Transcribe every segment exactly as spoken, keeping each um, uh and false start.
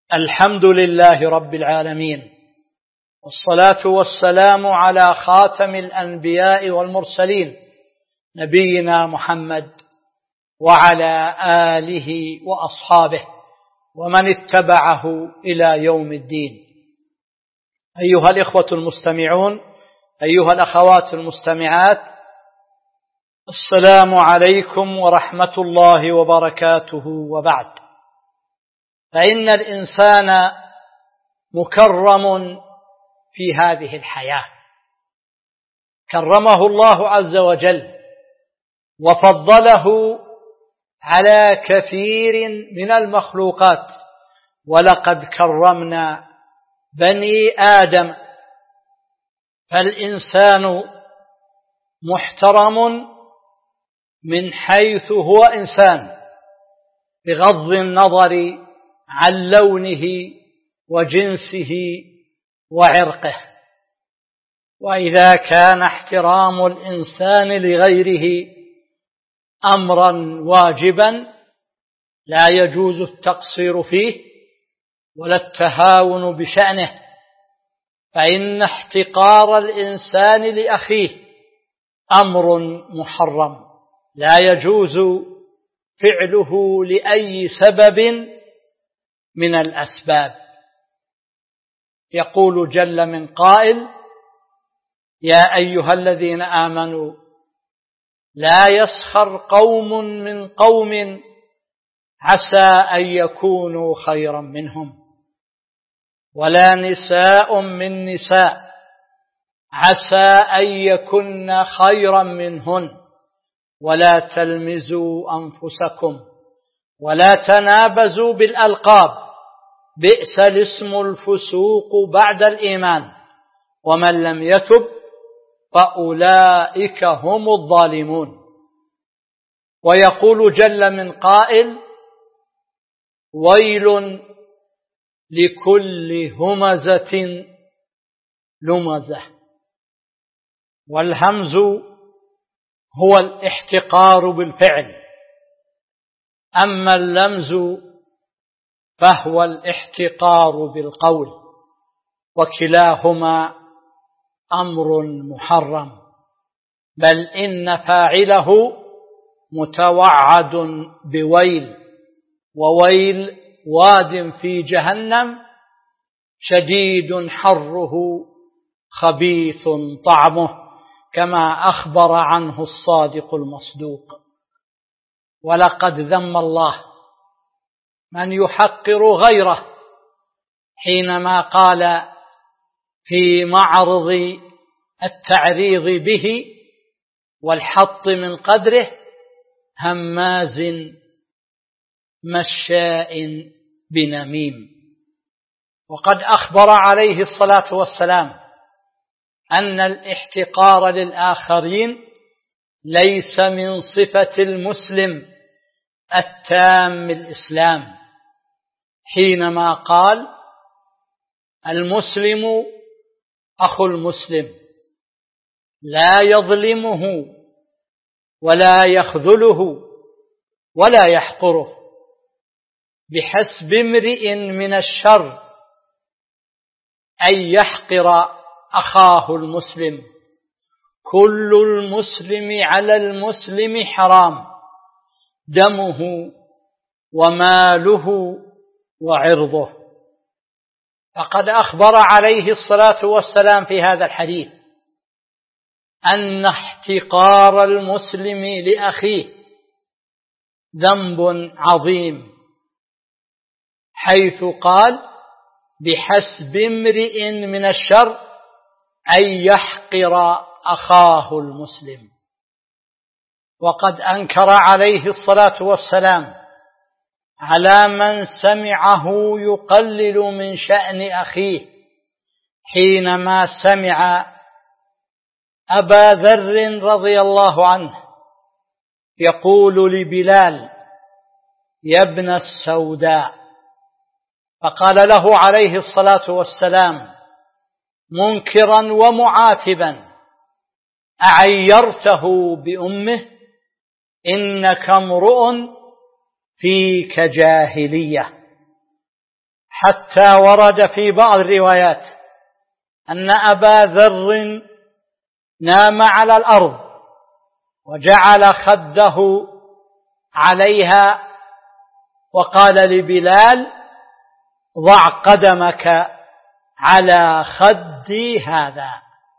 الحمد لله رب العالمين، والصلاة والسلام على خاتم الأنبياء والمرسلين نبينا محمد وعلى آله وأصحابه ومن اتبعه إلى يوم الدين. أيها الإخوة المستمعون، أيها الأخوات المستمعات، السلام عليكم ورحمة الله وبركاته. وبعد، فإن الإنسان مكرم في هذه الحياة، كرمه الله عز وجل وفضله على كثير من المخلوقات، ولقد كرمنا بني آدم، فالإنسان محترم من حيث هو إنسان بغض النظر عن لونه وجنسه وعرقه. وإذا كان احترام الإنسان لغيره أمرا واجبا لا يجوز التقصير فيه ولا التهاون بشأنه، فإن احتقار الإنسان لأخيه أمر محرم لا يجوز فعله لأي سبب من الأسباب. يقول جل من قائل: يا أيها الذين آمنوا لا يسخر قوم من قوم عسى أن يكونوا خيرا منهم، ولا نساء من نساء عسى أن يكن خيرا منهن، ولا تلمزوا أنفسكم ولا تنابزوا بالألقاب، بئس الاسم الفسوق بعد الإيمان، ومن لم يتب فأولئك هم الظالمون. ويقول جل من قائل: ويل لكل همزة لمزة. والهمز هو الاحتقار بالفعل، أما اللمز فهو الاحتقار بالقول، وكلاهما أمر محرم، بل إن فاعله متوعد بويل، وويل واد في جهنم شديد حره خبيث طعمه، كما أخبر عنه الصادق المصدوق. ولقد ذم الله من يحقر غيره حينما قال في معرض التعريض به والحط من قدره: هماز مشاء بنميم. وقد أخبر عليه الصلاة والسلام أن الاحتقار للآخرين ليس من صفة المسلم التام الإسلام، حينما قال: المسلم أخو المسلم لا يظلمه ولا يخذله ولا يحقره، بحسب امرئ من الشر أن يحقر أخاه المسلم، كل المسلم على المسلم حرام، دمه وماله وعرضه. فقد أخبر عليه الصلاة والسلام في هذا الحديث أن احتقار المسلم لأخيه ذنب عظيم، حيث قال: بحسب امرئ من الشر أن يحقر أخاه المسلم. وقد أنكر عليه الصلاة والسلام على من سمعه يقلل من شأن أخيه، حينما سمع أبا ذر رضي الله عنه يقول لبلال: يا ابن السوداء، فقال له عليه الصلاة والسلام منكرا ومعاتبا: أعيرته بأمه؟ إنك امرؤ فيك جاهلية. حتى ورد في بعض الروايات أن أبا ذر نام على الأرض وجعل خده عليها وقال لبلال: ضع قدمك على خدي هذا،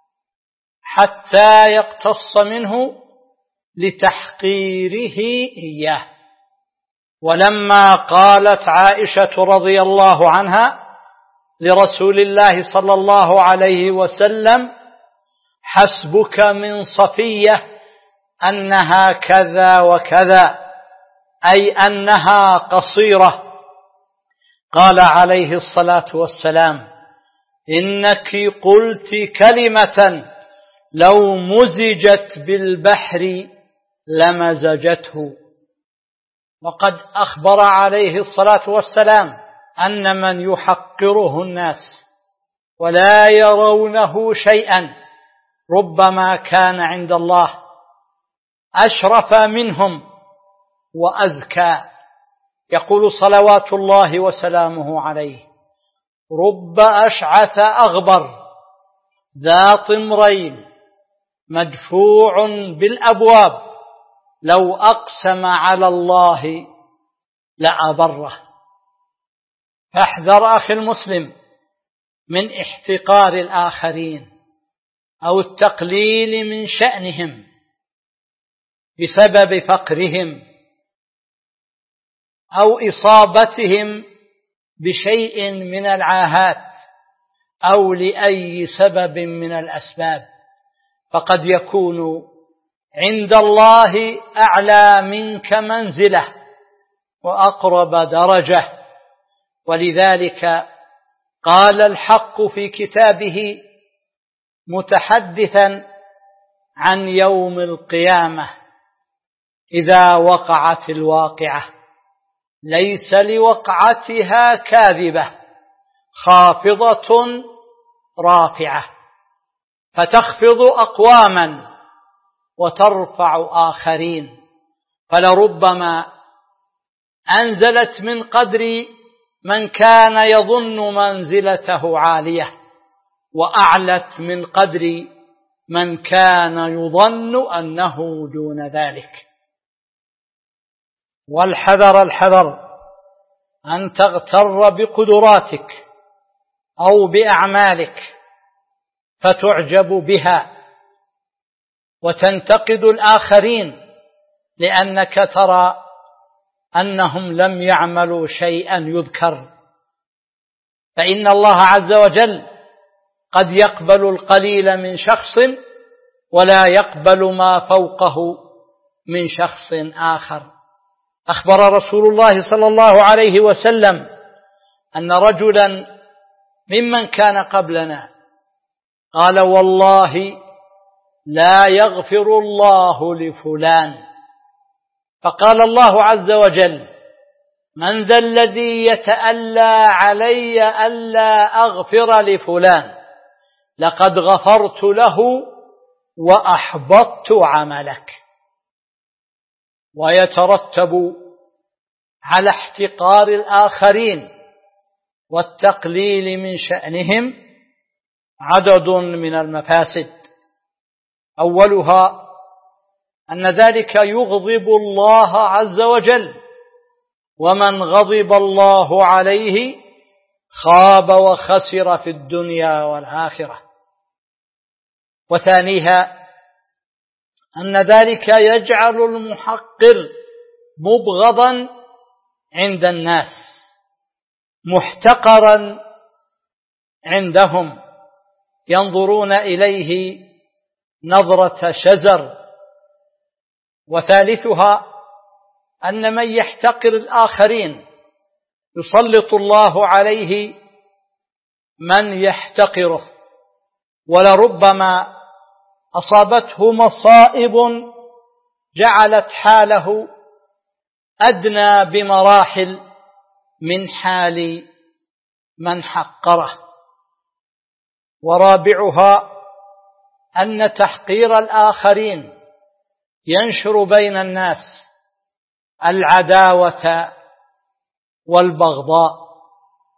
حتى يقتص منه لتحقيره إياه. ولما قالت عائشة رضي الله عنها لرسول الله صلى الله عليه وسلم: حسبك من صفية أنها كذا وكذا، أي أنها قصيرة، قال عليه الصلاة والسلام: إنك قلت كلمة لو مزجت بالبحر لمزجته. وقد أخبر عليه الصلاة والسلام أن من يحقره الناس ولا يرونه شيئا ربما كان عند الله أشرف منهم وأزكى. يقول صلوات الله وسلامه عليه: رب أشعث أغبر ذا طمرين مدفوع بالأبواب لو أقسم على الله لأبره. فاحذر أخي المسلم من احتقار الآخرين أو التقليل من شأنهم بسبب فقرهم أو إصابتهم بشيء من العاهات أو لأي سبب من الأسباب، فقد يكون عند الله أعلى منك منزلة وأقرب درجة. ولذلك قال الحق في كتابه متحدثا عن يوم القيامة: إذا وقعت الواقعة ليس لوقعتها كاذبة خافضة رافعة، فتخفض أقواما وترفع آخرين، فلربما أنزلت من قدر من كان يظن منزلته عالية، وأعلت من قدر من كان يظن أنه دون ذلك. والحذر الحذر أن تغتر بقدراتك أو بأعمالك فتعجب بها وتنتقد الآخرين لأنك ترى أنهم لم يعملوا شيئا يذكر، فإن الله عز وجل قد يقبل القليل من شخص ولا يقبل ما فوقه من شخص آخر. أخبر رسول الله صلى الله عليه وسلم أن رجلا ممن كان قبلنا قال: والله لا يغفر الله لفلان. فقال الله عز وجل: من ذا الذي يتألى علي ألا أغفر لفلان؟ لقد غفرت له وأحبطت عملك. ويترتب على احتقار الآخرين والتقليل من شأنهم عدد من المفاسد، أولها أن ذلك يغضب الله عز وجل، ومن غضب الله عليه خاب وخسر في الدنيا والآخرة. وثانيها أن ذلك يجعل المحقر مبغضا عند الناس محتقرا عندهم، ينظرون إليه نظرة شزر. وثالثها أن من يحتقر الآخرين يسلط الله عليه من يحتقره، ولربما أصابته مصائب جعلت حاله أدنى بمراحل من حال من حقره. ورابعها أن تحقير الآخرين ينشر بين الناس العداوة والبغضاء،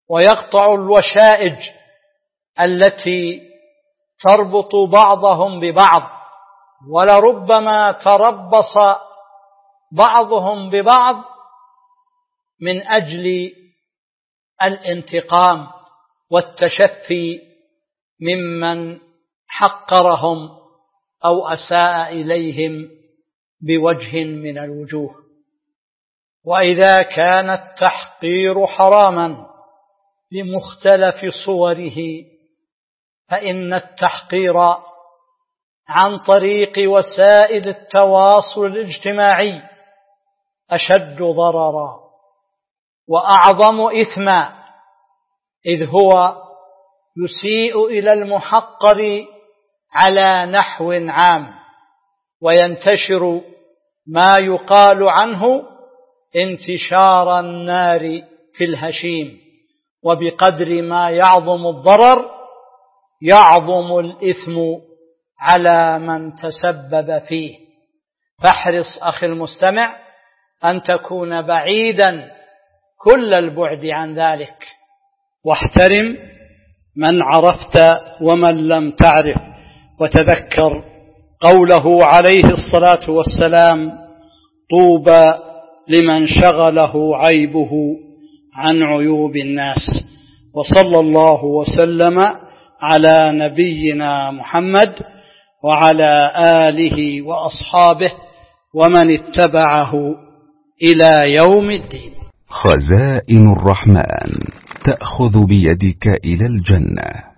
ويقطع الوشائج التي تربط بعضهم ببعض، ولربما تربص بعضهم ببعض من أجل الانتقام والتشفي ممن حقرهم أو أساء إليهم بوجه من الوجوه. وإذا كان التحقير حراما بمختلف صوره، فإن التحقير عن طريق وسائل التواصل الاجتماعي أشد ضررا وأعظم إثما، إذ هو يسيء إلى المحقر على نحو عام، وينتشر ما يقال عنه انتشار النار في الهشيم، وبقدر ما يعظم الضرر يعظم الإثم على من تسبب فيه. فاحرص أخي المستمع أن تكون بعيدا كل البعد عن ذلك، واحترم من عرفت ومن لم تعرف، وتذكر قوله عليه الصلاة والسلام: طوبى لمن شغله عيبه عن عيوب الناس. وصلى الله وسلم على نبينا محمد وعلى آله وأصحابه ومن اتبعه إلى يوم الدين. خزائن الرحمن تأخذ بيدك إلى الجنة.